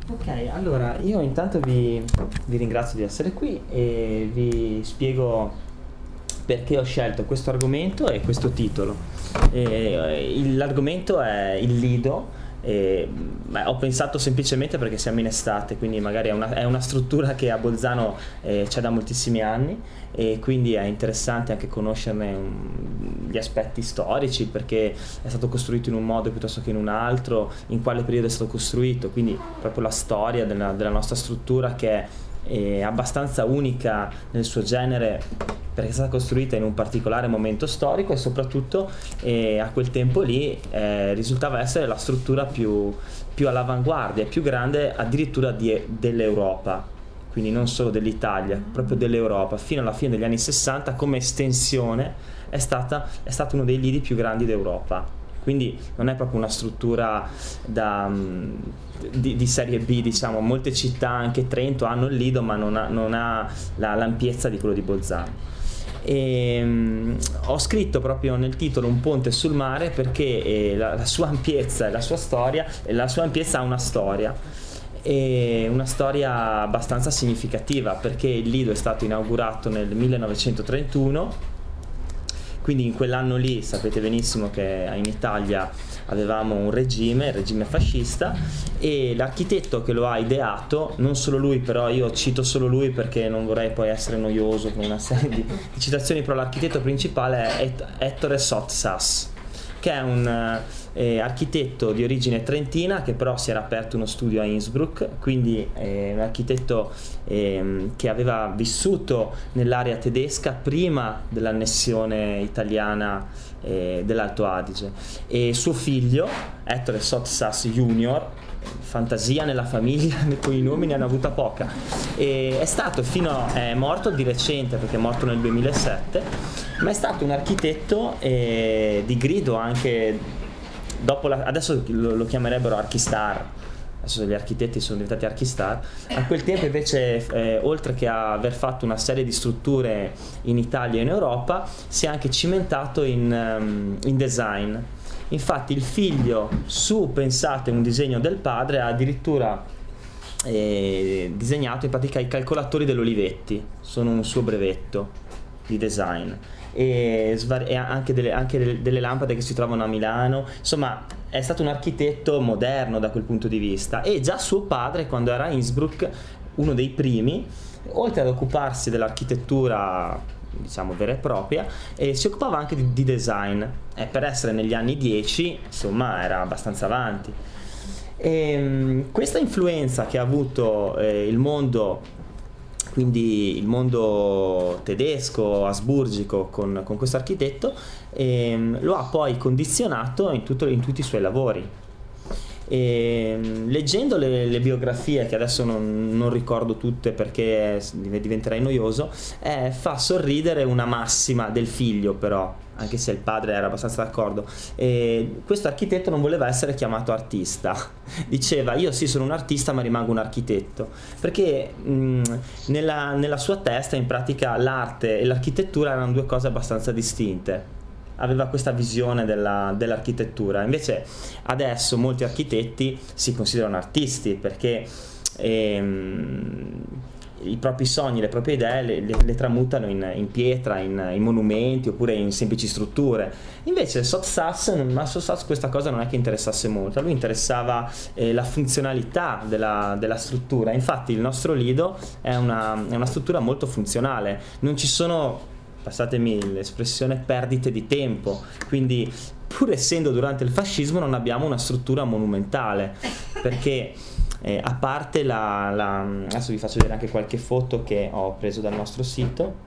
Ok, allora io intanto vi ringrazio di essere qui e vi spiego perché ho scelto questo argomento e questo titolo. L'argomento è il lido. Ho pensato semplicemente perché siamo in estate, quindi magari è una struttura che a Bolzano c'è da moltissimi anni, e quindi è interessante anche conoscerne gli aspetti storici, perché è stato costruito in un modo piuttosto che in un altro, in quale periodo è stato costruito, quindi proprio la storia della nostra struttura, che è abbastanza unica nel suo genere, perché è stata costruita in un particolare momento storico e soprattutto a quel tempo lì risultava essere la struttura più all'avanguardia e più grande addirittura dell'Europa, quindi non solo dell'Italia, proprio dell'Europa. Fino alla fine degli anni 60 come estensione è stato uno dei lidi più grandi d'Europa, quindi non è proprio una struttura di serie B, diciamo. Molte città, anche Trento, hanno il lido, ma non ha l'ampiezza di quello di Bolzano. Ho scritto proprio nel titolo un ponte sul mare perché la sua ampiezza e la sua storia, la sua ampiezza ha una storia, e una storia abbastanza significativa, perché il lido è stato inaugurato nel 1931. Quindi in quell'anno lì sapete benissimo che in Italia avevamo il regime fascista, e l'architetto che lo ha ideato, non solo lui, però io cito solo lui perché non vorrei poi essere noioso con una serie di citazioni, però l'architetto principale è Ettore Sottsass, che è un architetto di origine trentina, che però si era aperto uno studio a Innsbruck, quindi un architetto che aveva vissuto nell'area tedesca prima dell'annessione italiana dell'Alto Adige, e suo figlio Ettore Sottsass Junior, fantasia nella famiglia, con i nomi ne hanno avuta poca, e è morto di recente perché è morto nel 2007, ma è stato un architetto di grido anche dopo adesso lo chiamerebbero archistar. Adesso gli architetti sono diventati archistar. A quel tempo invece oltre che aver fatto una serie di strutture in Italia e in Europa, si è anche cimentato in design. Infatti il figlio, pensate, un disegno del padre, ha addirittura disegnato in pratica i calcolatori dell'Olivetti, sono un suo brevetto di design, e anche delle lampade che si trovano a Milano. Insomma, è stato un architetto moderno da quel punto di vista, e già suo padre, quando era a Innsbruck, uno dei primi, oltre ad occuparsi dell'architettura, diciamo, vera e propria, si occupava anche di design, e per essere negli anni 10, insomma, era abbastanza avanti. Questa influenza che ha avuto il mondo, quindi il mondo tedesco, asburgico, con questo architetto, lo ha poi condizionato in tutti i suoi lavori. Leggendo le biografie, che adesso non ricordo tutte perché diventerei noioso, fa sorridere una massima del figlio, però, anche se il padre era abbastanza d'accordo. Questo architetto non voleva essere chiamato artista, diceva: io sì, sono un artista ma rimango un architetto, perché nella sua testa in pratica l'arte e l'architettura erano due cose abbastanza distinte. Aveva questa visione dell'architettura. Invece adesso molti architetti si considerano artisti, perché i propri sogni, le proprie idee le tramutano in pietra, in monumenti, oppure in semplici strutture. Invece Sottsass questa cosa non è che interessasse molto. A lui interessava la funzionalità della struttura. Infatti il nostro lido è una struttura molto funzionale, non ci sono, passatemi l'espressione, perdite di tempo, quindi pur essendo durante il fascismo non abbiamo una struttura monumentale, perché a parte adesso vi faccio vedere anche qualche foto che ho preso dal nostro sito.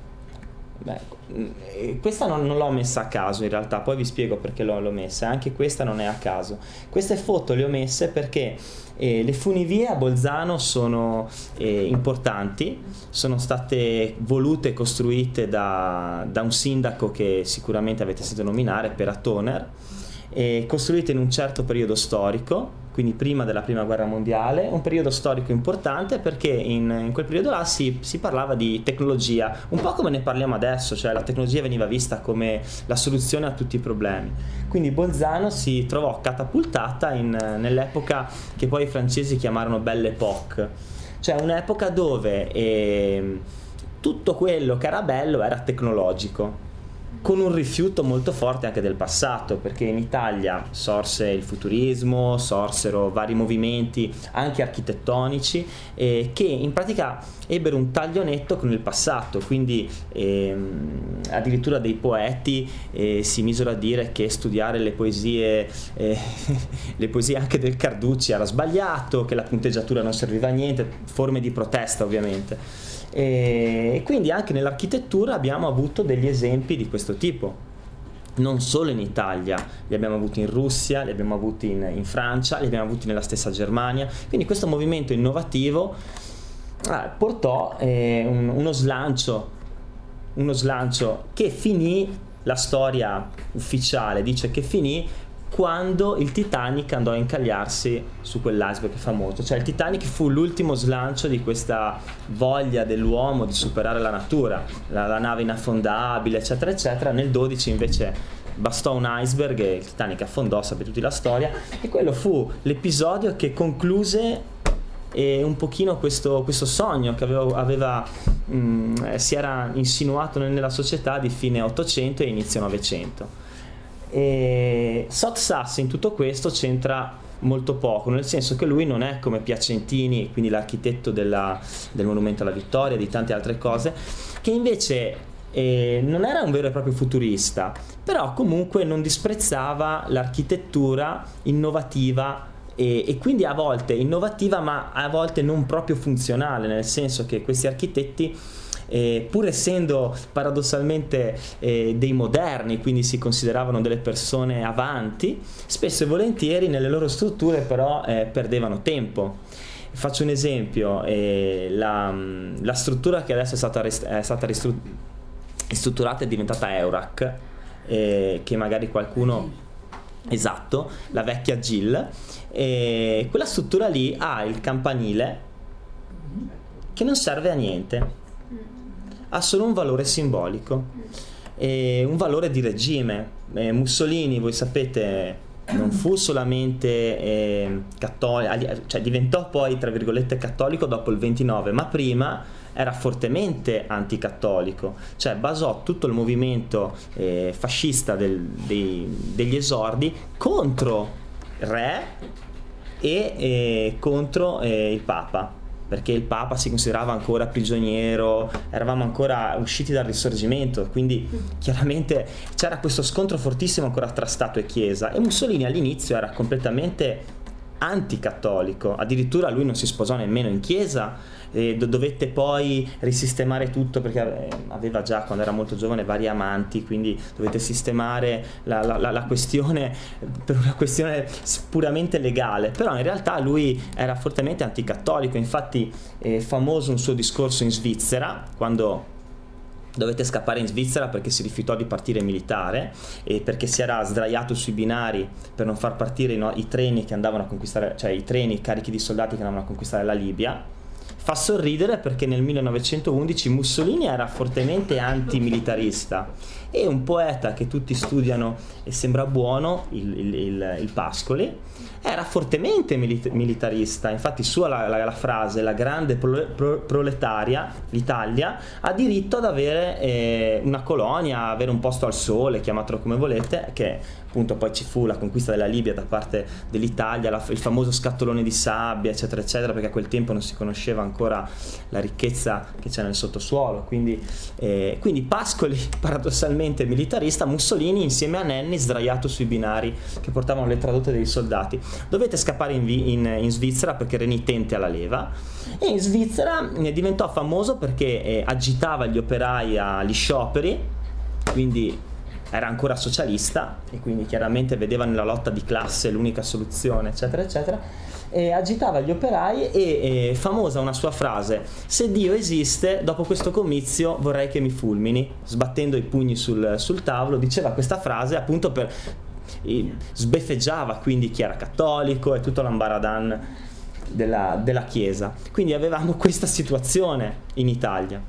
Questa non l'ho messa a caso in realtà, poi vi spiego perché l'ho messa. Anche questa non è a caso. Queste foto le ho messe perché le funivie a Bolzano sono importanti, sono state volute e costruite da un sindaco che sicuramente avete sentito nominare, Pera Toner, costruite in un certo periodo storico, quindi prima della prima guerra mondiale, un periodo storico importante perché in quel periodo là si parlava di tecnologia, un po' come ne parliamo adesso, cioè la tecnologia veniva vista come la soluzione a tutti i problemi. Quindi Bolzano si trovò catapultata nell'epoca che poi i francesi chiamarono Belle Époque, cioè un'epoca dove tutto quello che era bello era tecnologico, con un rifiuto molto forte anche del passato, perché in Italia sorse il futurismo, sorsero vari movimenti anche architettonici che in pratica ebbero un taglio netto con il passato, quindi addirittura dei poeti si misero a dire che studiare le poesie anche del Carducci era sbagliato, che la punteggiatura non serviva a niente, forme di protesta ovviamente. E quindi anche nell'architettura abbiamo avuto degli esempi di questo tipo, non solo in Italia, li abbiamo avuti in Russia, li abbiamo avuti in Francia, li abbiamo avuti nella stessa Germania. Quindi questo movimento innovativo portò uno slancio che finì, la storia ufficiale dice che finì quando il Titanic andò a incagliarsi su quell'iceberg famoso. Cioè il Titanic fu l'ultimo slancio di questa voglia dell'uomo di superare la natura, la nave inaffondabile eccetera eccetera. Nel 12 invece bastò un iceberg e il Titanic affondò, sapete tutti la storia, e quello fu l'episodio che concluse un pochino questo sogno che si era insinuato nella società di fine 800 e inizio 900. E Sottsass in tutto questo c'entra molto poco, nel senso che lui non è come Piacentini, quindi l'architetto del Monumento alla Vittoria, di tante altre cose, che invece non era un vero e proprio futurista, però comunque non disprezzava l'architettura innovativa e quindi a volte innovativa ma a volte non proprio funzionale, nel senso che questi architetti pur essendo paradossalmente dei moderni, quindi si consideravano delle persone avanti, spesso e volentieri nelle loro strutture però perdevano tempo. Faccio un esempio, la struttura che adesso è stata ristrutturata è diventata Eurac, che magari qualcuno... Esatto, la vecchia GIL, quella struttura lì ha il campanile che non serve a niente, ha solo un valore simbolico, un valore di regime. Mussolini, voi sapete, non fu solamente cattolico, cioè diventò poi tra virgolette cattolico dopo il 29, ma prima era fortemente anticattolico, cioè basò tutto il movimento fascista degli esordi contro il re e contro il Papa, perché il Papa si considerava ancora prigioniero, eravamo ancora usciti dal Risorgimento, quindi chiaramente c'era questo scontro fortissimo ancora tra Stato e Chiesa, e Mussolini all'inizio era completamente anticattolico, addirittura lui non si sposò nemmeno in chiesa, dovette poi risistemare tutto perché aveva già quando era molto giovane vari amanti, quindi dovette sistemare la questione per una questione puramente legale, però in realtà lui era fortemente anticattolico. Infatti è famoso un suo discorso in Svizzera, quando dovette scappare in Svizzera perché si rifiutò di partire militare e perché si era sdraiato sui binari per non far partire i treni che andavano a conquistare, cioè i treni carichi di soldati che andavano a conquistare la Libia. Fa sorridere perché nel 1911 Mussolini era fortemente antimilitarista, e un poeta che tutti studiano e sembra buono, il Pascoli, era fortemente militarista. Infatti sua la frase "la grande proletaria, l'Italia, ha diritto ad avere una colonia, avere un posto al sole", chiamatelo come volete, che appunto poi ci fu la conquista della Libia da parte dell'Italia, il famoso scatolone di sabbia eccetera eccetera, perché a quel tempo non si conosceva ancora la ricchezza che c'è nel sottosuolo, quindi Pascoli paradossalmente militarista, Mussolini insieme a Nenni sdraiato sui binari che portavano le tradotte dei soldati. Dovete scappare in Svizzera perché renitente alla leva, e in Svizzera diventò famoso perché agitava gli operai agli scioperi, quindi era ancora socialista e quindi chiaramente vedeva nella lotta di classe l'unica soluzione eccetera eccetera, e agitava gli operai e famosa una sua frase: "Se Dio esiste, dopo questo comizio vorrei che mi fulmini", sbattendo i pugni sul tavolo diceva questa frase appunto per sbeffeggiava quindi chi era cattolico e tutto l'ambaradan della Chiesa. Quindi avevamo questa situazione in Italia.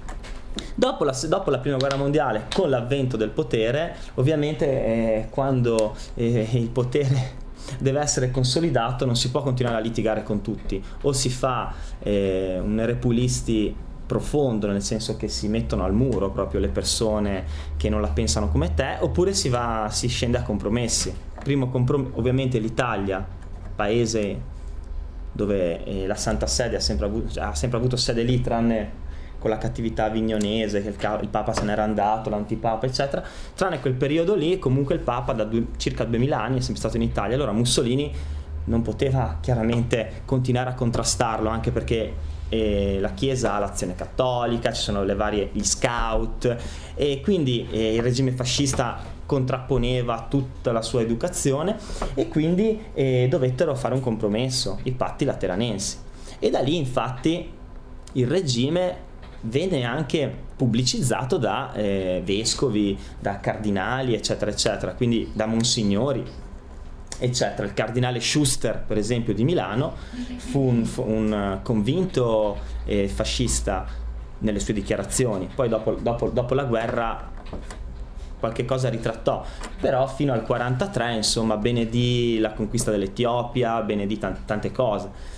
Dopo la prima guerra mondiale, con l'avvento del potere, ovviamente quando il potere deve essere consolidato non si può continuare a litigare con tutti, o si fa un repulisti profondo, nel senso che si mettono al muro proprio le persone che non la pensano come te, oppure si scende a compromessi. Ovviamente l'Italia, paese dove la Santa Sede ha sempre avuto sede lì, tranne con la cattività avignonese, che il Papa se n'era andato, l'antipapa eccetera, tranne quel periodo lì comunque il Papa da circa 2000 anni è sempre stato in Italia. Allora Mussolini non poteva chiaramente continuare a contrastarlo, anche perché la Chiesa ha l'azione cattolica, ci sono gli scout, e quindi il regime fascista contrapponeva tutta la sua educazione, e quindi dovettero fare un compromesso, i patti lateranensi, e da lì infatti il regime venne anche pubblicizzato da vescovi, da cardinali eccetera eccetera, quindi da monsignori eccetera. Il cardinale Schuster, per esempio, di Milano fu un convinto fascista nelle sue dichiarazioni. Poi dopo la guerra qualche cosa ritrattò, però fino al 43 insomma benedì la conquista dell'Etiopia, benedì tante cose.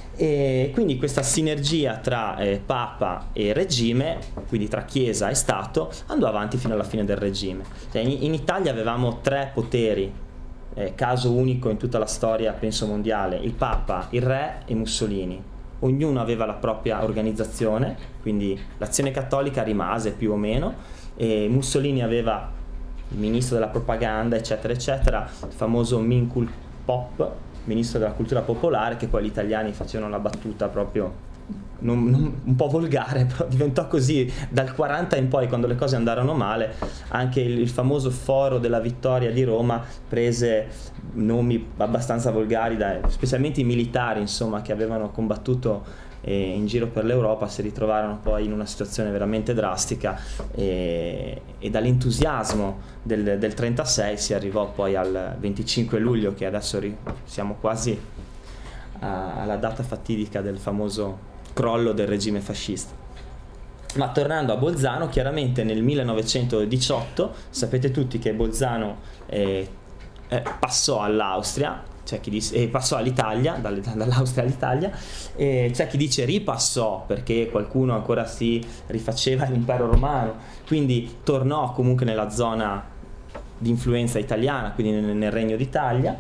E quindi questa sinergia tra Papa e regime, quindi tra Chiesa e Stato, andò avanti fino alla fine del regime. Cioè, in Italia avevamo 3 poteri, caso unico in tutta la storia penso mondiale: il Papa, il Re e Mussolini. Ognuno aveva la propria organizzazione, quindi l'Azione Cattolica rimase più o meno, e Mussolini aveva il ministro della propaganda eccetera eccetera, il famoso Minkul Pop, ministro della cultura popolare, che poi gli italiani facevano la battuta proprio un po' volgare, però diventò così dal 40 in poi, quando le cose andarono male. Anche il famoso Foro della Vittoria di Roma prese nomi abbastanza volgari, specialmente i militari insomma che avevano combattuto in giro per l'Europa, si ritrovarono poi in una situazione veramente drastica, e dall'entusiasmo del 36 si arrivò poi al 25 luglio, che adesso siamo quasi alla data fatidica del famoso crollo del regime fascista. Ma tornando a Bolzano, chiaramente nel 1918 sapete tutti che Bolzano passò all'Austria, c'è chi dice, passò all'Italia, dall'Austria all'Italia, e c'è chi dice ripassò, perché qualcuno ancora si rifaceva all'impero romano, quindi tornò comunque nella zona di influenza italiana, quindi nel Regno d'Italia.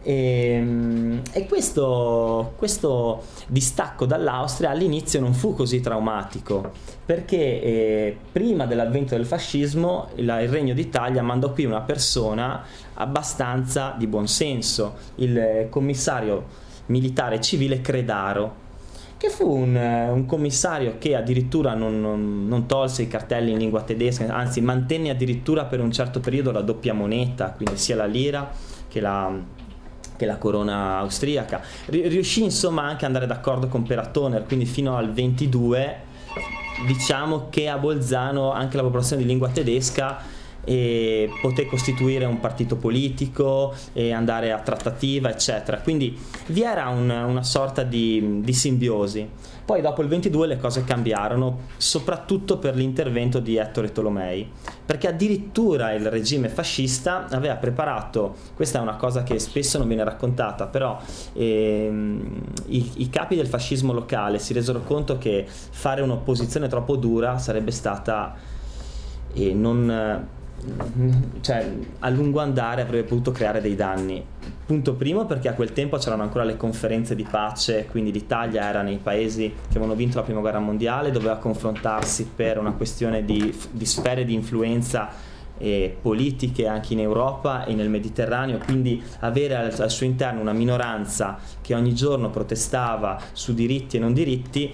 E questo distacco dall'Austria all'inizio non fu così traumatico, perché prima dell'avvento del fascismo il Regno d'Italia mandò qui una persona abbastanza di buonsenso, il commissario militare civile Credaro, che fu un commissario che addirittura non tolse i cartelli in lingua tedesca, anzi mantenne addirittura per un certo periodo la doppia moneta, quindi sia la lira che la corona austriaca. Riuscì insomma anche ad andare d'accordo con Peratoner, quindi fino al 22 diciamo che a Bolzano anche la popolazione di lingua tedesca poté costituire un partito politico e andare a trattativa eccetera, quindi vi era una sorta di simbiosi. Poi dopo il 22 le cose cambiarono, soprattutto per l'intervento di Ettore Tolomei, perché addirittura il regime fascista aveva preparato, questa è una cosa che spesso non viene raccontata, però i capi del fascismo locale si resero conto che fare un'opposizione troppo dura sarebbe stata cioè a lungo andare avrebbe potuto creare dei danni. Punto primo, perché a quel tempo c'erano ancora le conferenze di pace, quindi l'Italia era nei paesi che avevano vinto la prima guerra mondiale, doveva confrontarsi per una questione di sfere di influenza politiche anche in Europa e nel Mediterraneo, quindi avere al suo interno una minoranza che ogni giorno protestava su diritti e non diritti.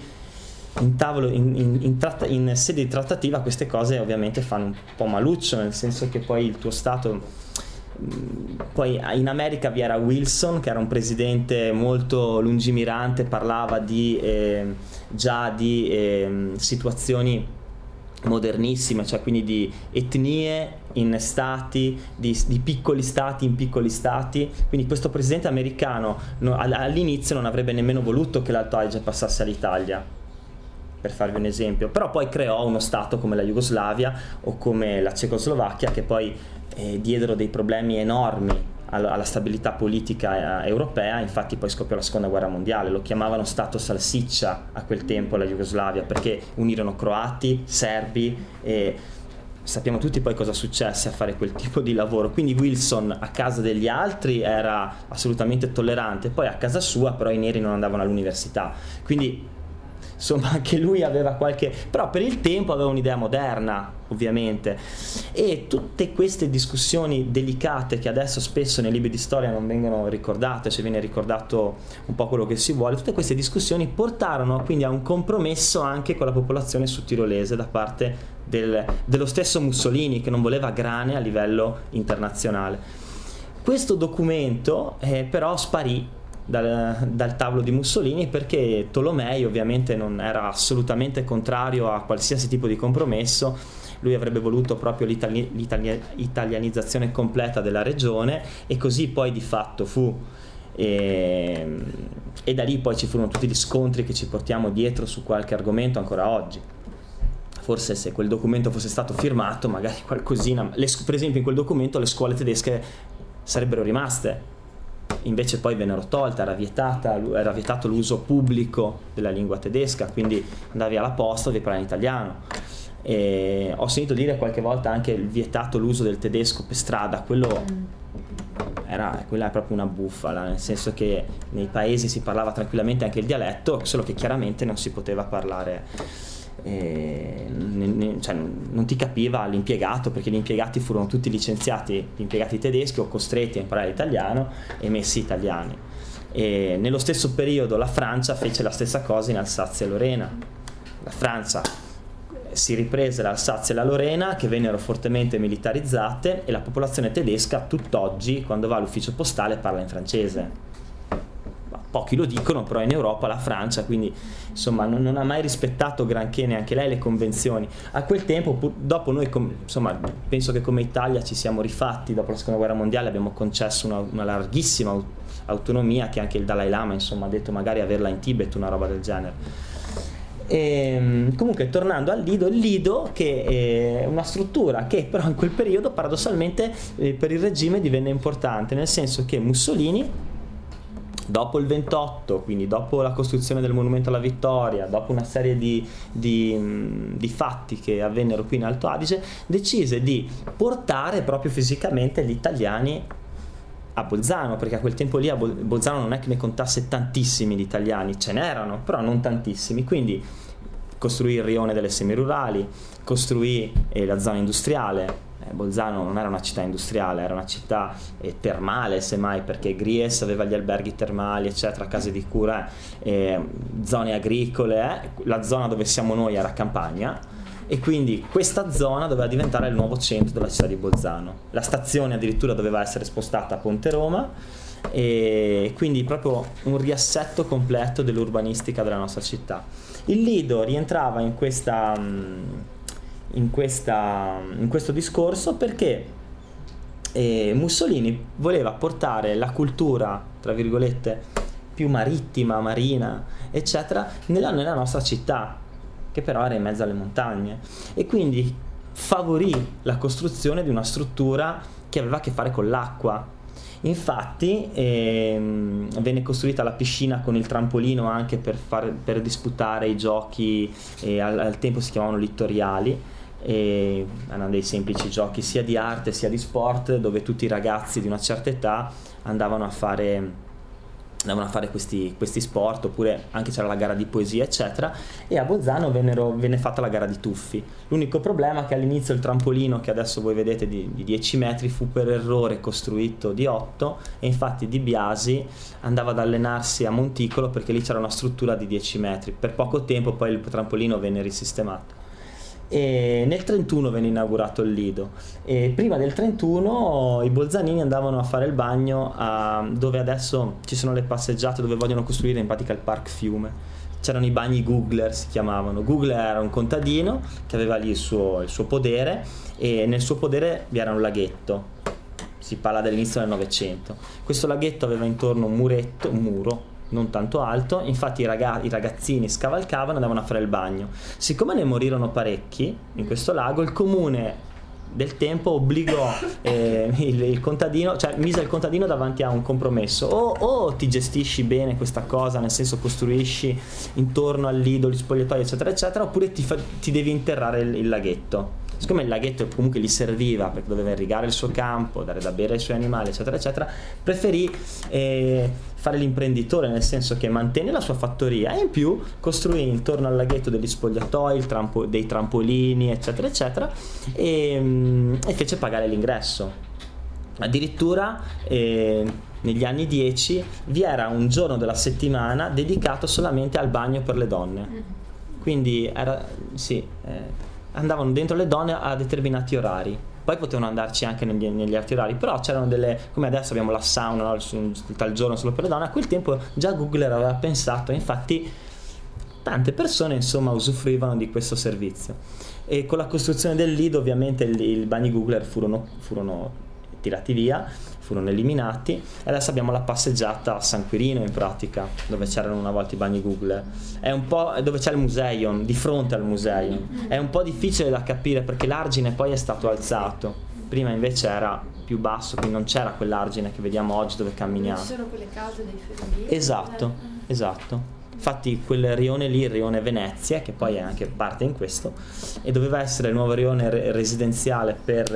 In sede di trattativa queste cose ovviamente fanno un po' maluccio, nel senso che poi il tuo Stato, poi in America vi era Wilson, che era un presidente molto lungimirante, parlava già di situazioni modernissime, cioè quindi di etnie in stati, di piccoli stati in piccoli stati. Quindi questo presidente americano all'inizio non avrebbe nemmeno voluto che l'Alto Adige passasse all'Italia, per farvi un esempio, però poi creò uno stato come la Jugoslavia o come la Cecoslovacchia, che poi diedero dei problemi enormi alla stabilità politica europea. Infatti poi scoppiò la seconda guerra mondiale, lo chiamavano stato salsiccia a quel tempo la Jugoslavia, perché unirono croati, serbi, e sappiamo tutti poi cosa successe a fare quel tipo di lavoro. Quindi Wilson a casa degli altri era assolutamente tollerante, poi a casa sua però i neri non andavano all'università, quindi insomma anche lui aveva qualche, però per il tempo aveva un'idea moderna ovviamente. E tutte queste discussioni delicate che adesso spesso nei libri di storia non vengono ricordate, cioè viene ricordato un po' quello che si vuole, tutte queste discussioni portarono quindi a un compromesso anche con la popolazione sudtirolese da parte dello stesso Mussolini, che non voleva grane a livello internazionale. Questo documento però sparì dal tavolo di Mussolini, perché Tolomei ovviamente non era assolutamente contrario a qualsiasi tipo di compromesso. Lui avrebbe voluto proprio l'italianizzazione completa della regione, e così poi di fatto fu, e da lì poi ci furono tutti gli scontri che ci portiamo dietro su qualche argomento ancora oggi. Forse se quel documento fosse stato firmato magari qualcosina, per esempio in quel documento le scuole tedesche sarebbero rimaste, invece poi vennero tolte, era vietato l'uso pubblico della lingua tedesca, quindi andavi alla posta, devi parlare in italiano. E ho sentito dire qualche volta anche vietato l'uso del tedesco per strada, quella è proprio una bufala, nel senso che nei paesi si parlava tranquillamente anche il dialetto, solo che chiaramente non si poteva parlare, cioè non ti capiva l'impiegato, perché gli impiegati furono tutti licenziati, gli impiegati tedeschi, o costretti a imparare italiano e messi italiani. E nello stesso periodo la Francia fece la stessa cosa in Alsazia e Lorena. La Francia si riprese l'Alsazia e la Lorena, che vennero fortemente militarizzate, e la popolazione tedesca tutt'oggi quando va all'ufficio postale parla in francese. Pochi lo dicono, però in Europa la Francia, quindi insomma non ha mai rispettato granché neanche lei le convenzioni. A quel tempo, dopo noi insomma penso che come Italia ci siamo rifatti dopo la seconda guerra mondiale, abbiamo concesso una larghissima autonomia, che anche il Dalai Lama insomma ha detto magari averla in Tibet, una roba del genere. E, comunque tornando al Lido, il Lido che è una struttura che però in quel periodo paradossalmente per il regime divenne importante, nel senso che Mussolini dopo il 28, quindi dopo la costruzione del Monumento alla Vittoria, dopo una serie di fatti che avvennero qui in Alto Adige, decise di portare proprio fisicamente gli italiani a Bolzano, perché a quel tempo lì a Bolzano non è che ne contasse tantissimi di italiani, ce n'erano, però non tantissimi. Quindi costruì il rione delle semirurali, costruì la zona industriale. Bolzano non era una città industriale, era una città termale semmai, perché Gries aveva gli alberghi termali eccetera, case di cura, zone agricole, la zona dove siamo noi era campagna, e quindi questa zona doveva diventare il nuovo centro della città di Bolzano. La stazione addirittura doveva essere spostata a Ponte Roma, e quindi proprio un riassetto completo dell'urbanistica della nostra città. Il Lido rientrava in questo discorso perché Mussolini voleva portare la cultura, tra virgolette, più marittima, marina, eccetera, nella nostra città, che però era in mezzo alle montagne, e quindi favorì la costruzione di una struttura che aveva a che fare con l'acqua. Infatti venne costruita la piscina con il trampolino anche per disputare i giochi, al tempo si chiamavano littoriali, erano dei semplici giochi sia di arte sia di sport, dove tutti i ragazzi di una certa età andavano a fare questi sport, oppure anche c'era la gara di poesia eccetera. E a Bolzano venne fatta la gara di tuffi. L'unico problema è che all'inizio il trampolino, che adesso voi vedete di 10 metri, fu per errore costruito di 8, e infatti Di Biasi andava ad allenarsi a Monticolo perché lì c'era una struttura di 10 metri. Per poco tempo poi il trampolino venne risistemato. E nel 31 venne inaugurato il Lido, e prima del 31 i bolzanini andavano a fare il bagno dove adesso ci sono le passeggiate, dove vogliono costruire in pratica il Park Fiume. c'erano i bagni Googler, si chiamavano. Googler era un contadino che aveva lì il suo podere, e nel suo podere vi era un laghetto. Si parla dell'inizio del Novecento. Questo laghetto aveva intorno un muro non tanto alto, infatti i ragazzini scavalcavano e andavano a fare il bagno. Siccome ne morirono parecchi in questo lago, il comune del tempo obbligò il contadino, cioè mise il contadino davanti a un compromesso: o ti gestisci bene questa cosa, nel senso costruisci intorno al lido gli spogliatoi eccetera eccetera, oppure ti devi interrare il laghetto. Siccome il laghetto comunque gli serviva perché doveva irrigare il suo campo, dare da bere ai suoi animali eccetera eccetera, preferì fare l'imprenditore, nel senso che mantenne la sua fattoria e in più costruì intorno al laghetto degli spogliatoi, dei trampolini eccetera eccetera, e fece pagare l'ingresso. Addirittura negli anni 10 vi era un giorno della settimana dedicato solamente al bagno per le donne, quindi andavano dentro le donne a determinati orari. Poi potevano andarci anche negli altri orari, però c'erano come adesso abbiamo la sauna, no? Tal giorno solo per le donne. A quel tempo già Googler aveva pensato, infatti tante persone insomma usufruivano di questo servizio. E con la costruzione del lido ovviamente i bagni Googler furono tirati via, furono eliminati, e adesso abbiamo la passeggiata a San Quirino in pratica, dove c'erano una volta i bagni Googler. È un po' dove c'è il Museion, di fronte al Museion. È un po' difficile da capire perché l'argine poi è stato alzato, prima invece era più basso, quindi non c'era quell'argine che vediamo oggi dove camminiamo. Ci sono quelle case dei fermieri. Esatto. Infatti quel rione lì, il rione Venezia, che poi è anche parte in questo, e doveva essere il nuovo rione residenziale per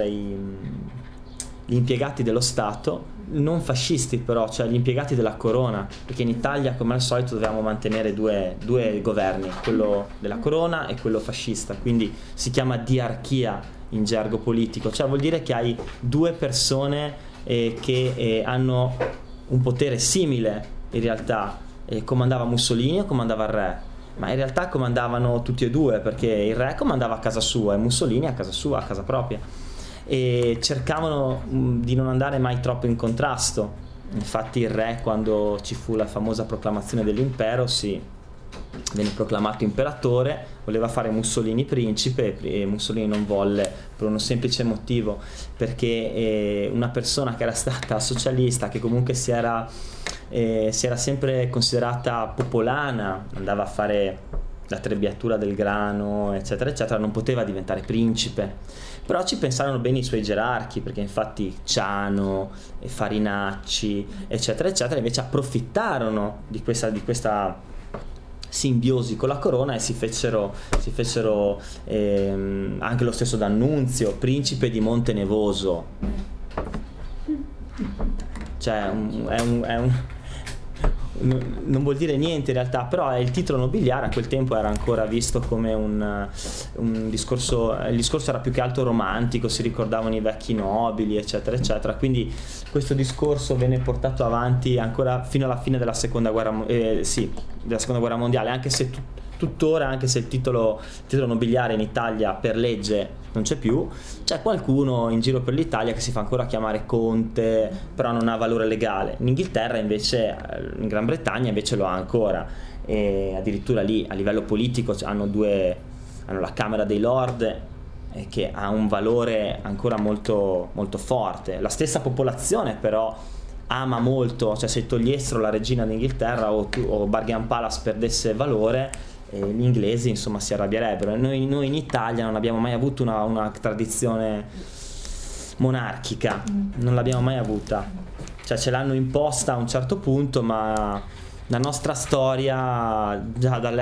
gli impiegati dello Stato, non fascisti però, cioè gli impiegati della corona, perché in Italia come al solito dovevamo mantenere due governi, quello della corona e quello fascista, quindi si chiama diarchia in gergo politico, cioè vuol dire che hai due persone che hanno un potere simile in realtà, comandava Mussolini o comandava il re, ma in realtà comandavano tutti e due, perché il re comandava a casa sua e Mussolini a casa sua, a casa propria, e cercavano di non andare mai troppo in contrasto. Infatti il re, quando ci fu la famosa proclamazione dell'impero, venne proclamato imperatore, voleva fare Mussolini principe, e Mussolini non volle per uno semplice motivo, perché una persona che era stata socialista, che comunque si era sempre considerata popolana, andava a fare la trebbiatura del grano eccetera eccetera, non poteva diventare principe. Però ci pensarono bene i suoi gerarchi, perché infatti Ciano e Farinacci eccetera eccetera invece approfittarono di questa simbiosi con la corona e si fecero anche lo stesso D'Annunzio, principe di Montenevoso. Cioè non vuol dire niente in realtà, però il titolo nobiliare a quel tempo era ancora visto come un discorso, il discorso era più che altro romantico, si ricordavano i vecchi nobili eccetera eccetera, quindi questo discorso venne portato avanti ancora fino alla fine della seconda guerra mondiale, anche se tuttora, anche se il titolo nobiliare in Italia per legge non c'è più, c'è qualcuno in giro per l'Italia che si fa ancora chiamare conte, però non ha valore legale. In Inghilterra invece, in Gran Bretagna invece lo ha ancora, e addirittura lì a livello politico hanno la Camera dei Lord, che ha un valore ancora molto, molto forte. La stessa popolazione però ama molto, cioè se togliessero la regina d'Inghilterra o Buckingham Palace perdesse valore, gli inglesi insomma si arrabbierebbero. Noi in Italia non abbiamo mai avuto una tradizione monarchica, non l'abbiamo mai avuta, cioè ce l'hanno imposta a un certo punto, ma la nostra storia già